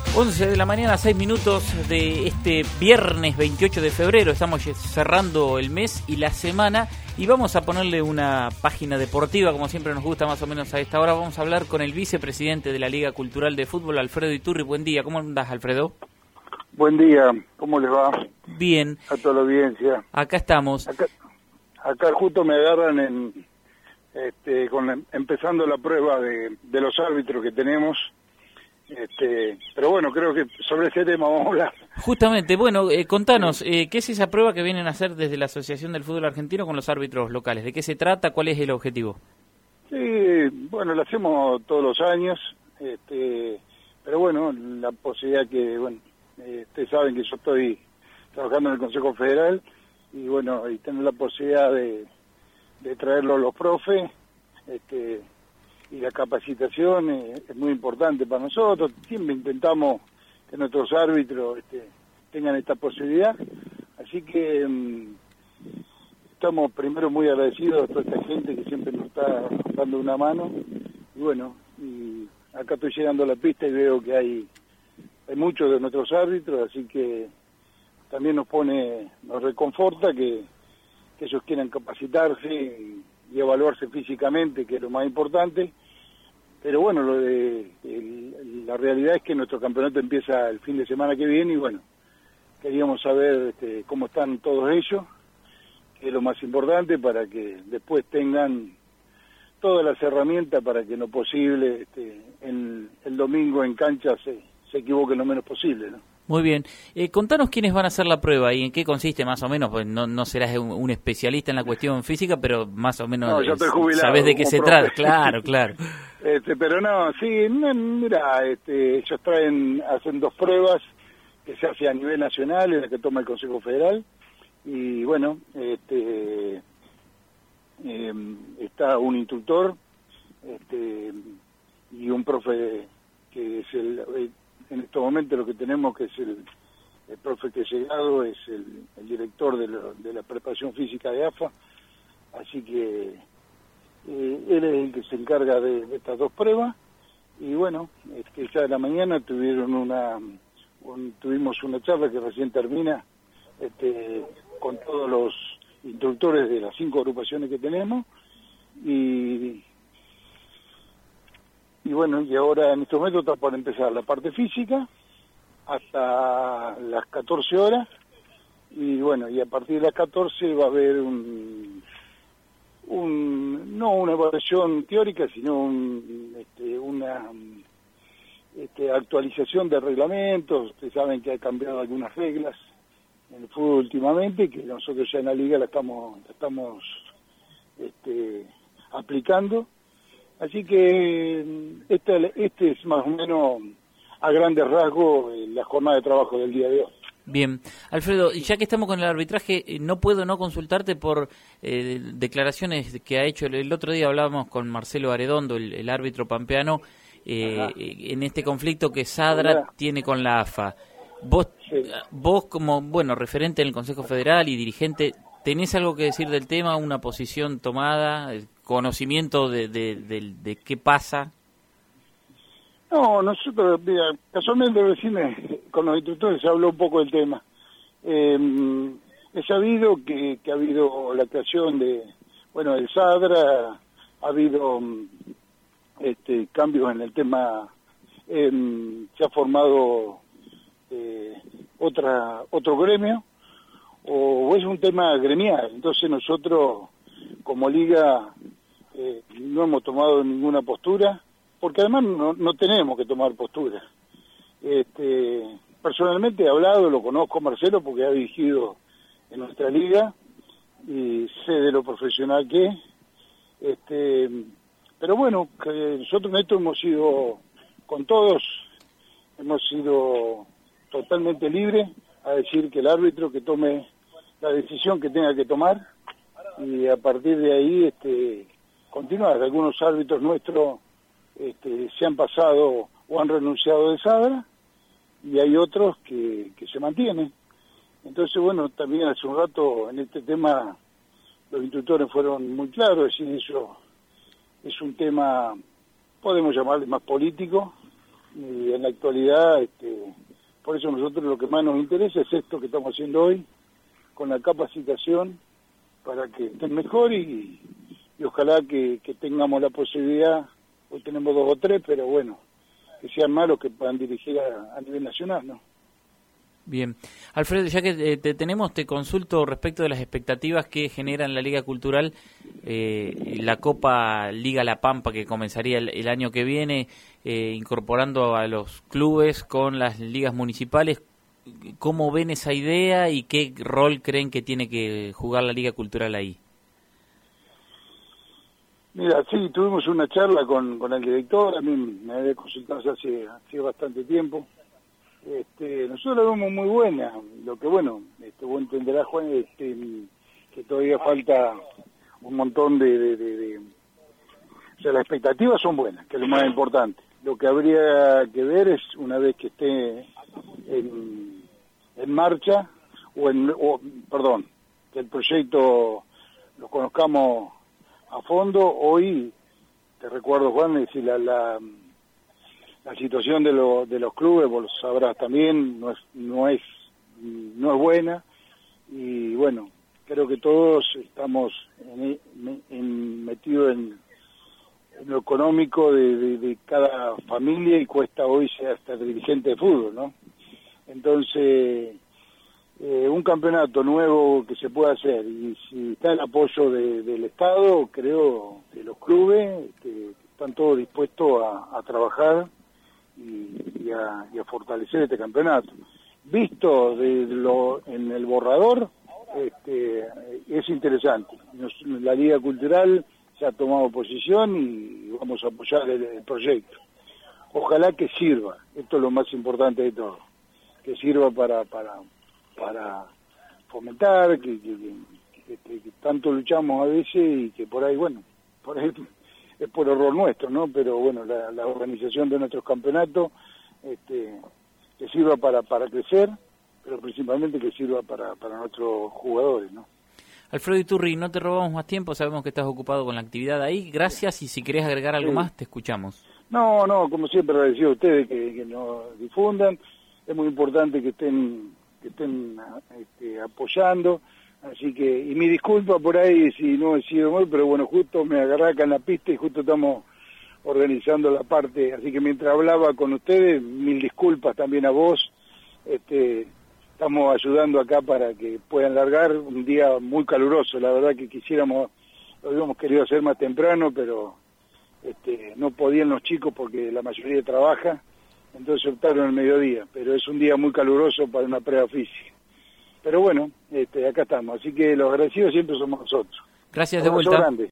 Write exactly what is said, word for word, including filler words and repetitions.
once de la mañana, seis minutos de este viernes veintiocho de febrero. Estamos cerrando el mes y la semana y vamos a ponerle una página deportiva, como siempre nos gusta más o menos a esta hora. Vamos a hablar con el vicepresidente de la Liga Cultural de Fútbol, Alfredo Iturri. Buen día, ¿cómo andás, Alfredo? Buen día, ¿cómo les va? Bien. A toda la audiencia. Acá estamos. Acá, acá justo me agarran en, este, con la, empezando la prueba de, de los árbitros que tenemos. Este, pero bueno, creo que sobre ese tema vamos a hablar. Justamente, bueno, eh, contanos, eh, ¿qué es esa prueba que vienen a hacer desde la Asociación del Fútbol Argentino con los árbitros locales? ¿De qué se trata? ¿Cuál es el objetivo? Sí, bueno, lo hacemos todos los años, este, pero bueno, la posibilidad que, bueno, eh, ustedes saben que yo estoy trabajando en el Consejo Federal y bueno, y tener la posibilidad de, de traerlo a los profes, este, y la capacitación es, es muy importante para nosotros. Siempre intentamos que nuestros árbitros este, tengan esta posibilidad, así que um, estamos primero muy agradecidos a toda esta gente que siempre nos está dando una mano, y bueno, y acá estoy llegando a la pista y veo que hay, hay muchos de nuestros árbitros, así que también nos pone, nos reconforta que, que ellos quieran capacitarse y, y evaluarse físicamente, que es lo más importante. Pero bueno, lo de, el, la realidad es que nuestro campeonato empieza el fin de semana que viene y bueno, queríamos saber este, cómo están todos ellos, que es lo más importante para que después tengan todas las herramientas para que en lo posible este, en, el domingo en cancha se, se equivoquen lo menos posible, ¿no? Muy bien. Eh, contanos quiénes van a hacer la prueba y en qué consiste más o menos, pues no, no serás un, un especialista en la cuestión física, pero más o menos no, yo estoy jubilado, sabés de qué se profe. trata. Claro, claro. Este, pero no, sí, no, mira, este, ellos traen, hacen dos pruebas que se hace a nivel nacional, en la que toma el Consejo Federal, y bueno, este, eh, está un instructor este, y un profe que es el... el en estos momentos lo que tenemos que es el, el profe que ha llegado, es el, el director de, lo, de la preparación física de A F A, así que eh, él es el que se encarga de, de estas dos pruebas, y bueno, es que ya de la mañana tuvieron una, un, tuvimos una charla que recién termina, este, con todos los instructores de las cinco agrupaciones que tenemos, y Y bueno, y ahora en estos momentos está por empezar la parte física hasta las catorce horas. Y bueno, y a partir de las catorce va a haber un, un no una evaluación teórica, sino un, este, una este, actualización de reglamentos. Ustedes saben que ha cambiado algunas reglas en el fútbol últimamente, que nosotros ya en la liga la estamos, la estamos este, aplicando. Así que este, este es más o menos a grandes rasgos la jornada de trabajo del día de hoy. Bien, Alfredo, ya que estamos con el arbitraje, no puedo no consultarte por eh, declaraciones que ha hecho el, el otro día. Hablábamos con Marcelo Arredondo, el, el árbitro pampeano, eh, en este conflicto que Sadra Hola. tiene con la A F A. Vos, sí. vos como bueno referente en el Consejo Federal y dirigente, ¿tenés algo que decir del tema, una posición tomada, conocimiento de, de, de, de qué pasa? No, nosotros, mira, casualmente recién con los instructores se habló un poco del tema. Eh, he sabido que, que ha habido la creación de, bueno, el Sadra, ha habido este, cambios en el tema, eh, se ha formado eh, otra otro gremio, o es un tema gremial, entonces nosotros como liga eh, no hemos tomado ninguna postura, porque además no, no tenemos que tomar postura. Este, personalmente he hablado, lo conozco a Marcelo porque ha dirigido en nuestra liga y sé de lo profesional que es, este, pero bueno, que nosotros en esto hemos sido, con todos, hemos sido totalmente libres a decir que el árbitro que tome la decisión que tenga que tomar y a partir de ahí este, continuar. Algunos árbitros nuestros este, se han pasado o han renunciado de Sadra y hay otros que, que se mantienen. Entonces, bueno, también hace un rato en este tema los instructores fueron muy claros, es decir, eso es un tema, podemos llamarle más político, y en la actualidad, este, por eso nosotros lo que más nos interesa es esto que estamos haciendo hoy, con la capacitación, para que estén mejor y, y ojalá que, que tengamos la posibilidad, hoy tenemos dos o tres, pero bueno, que sean malos que puedan dirigir a, a nivel nacional, ¿no? Bien. Alfredo, ya que te tenemos, te consulto respecto de las expectativas que genera en la Liga Cultural eh, la Copa Liga La Pampa, que comenzaría el, el año que viene, eh, incorporando a los clubes con las ligas municipales. ¿Cómo ven esa idea y qué rol creen que tiene que jugar la Liga Cultural ahí? Mira, sí, tuvimos una charla con, con el director, a mí me había consultado hace, hace bastante tiempo. Este, nosotros la vemos muy buena, lo que bueno, este, vos entenderás, Juan, este, que todavía falta un montón de, de, de, de... O sea, las expectativas son buenas, que es lo más importante. Lo que habría que ver es, una vez que esté en, en marcha, o en, o, perdón, que el proyecto lo conozcamos a fondo. Hoy, te recuerdo, Juan, es decir, la... la La situación de, lo, de los clubes, vos lo sabrás también, no es, no es, no es buena, y bueno, creo que todos estamos en, en, metidos en, en lo económico de, de, de cada familia, y cuesta hoy ser hasta dirigente de fútbol, ¿no? Entonces, eh, un campeonato nuevo que se pueda hacer, y si está el apoyo de, del Estado, creo que los clubes que están todos dispuestos a, a trabajar Y, y, a, y a fortalecer este campeonato. Visto de lo, en el borrador, este, es interesante. Nos, la Liga Cultural se ha tomado posición y vamos a apoyar el, el proyecto. Ojalá que sirva, esto es lo más importante de todo, que sirva para para para fomentar, que, que, que, que, que tanto luchamos a veces y que por ahí, bueno, por ahí es por error nuestro, ¿no? Pero bueno, la, la organización de nuestros campeonatos, este, que sirva para, para crecer, pero principalmente que sirva para, para nuestros jugadores, ¿no? Alfredo Iturri, no te robamos más tiempo, sabemos que estás ocupado con la actividad ahí. Gracias, y si querés agregar algo sí. más, te escuchamos. No, no, como siempre agradecido a ustedes que, que nos difundan. Es muy importante que estén, que estén este, apoyando. Así que, y mi disculpa por ahí si no he sido muy, pero bueno, justo me agarré acá en la pista y justo estamos organizando la parte, así que mientras hablaba con ustedes, mil disculpas también a vos, este, estamos ayudando acá para que puedan largar un día muy caluroso, la verdad que quisiéramos, lo habíamos querido hacer más temprano, pero este, no podían los chicos porque la mayoría trabaja, entonces optaron el mediodía, pero es un día muy caluroso para una prueba física. Pero bueno, este, acá estamos, así que los agradecidos siempre somos nosotros. Gracias de vuelta. Grande.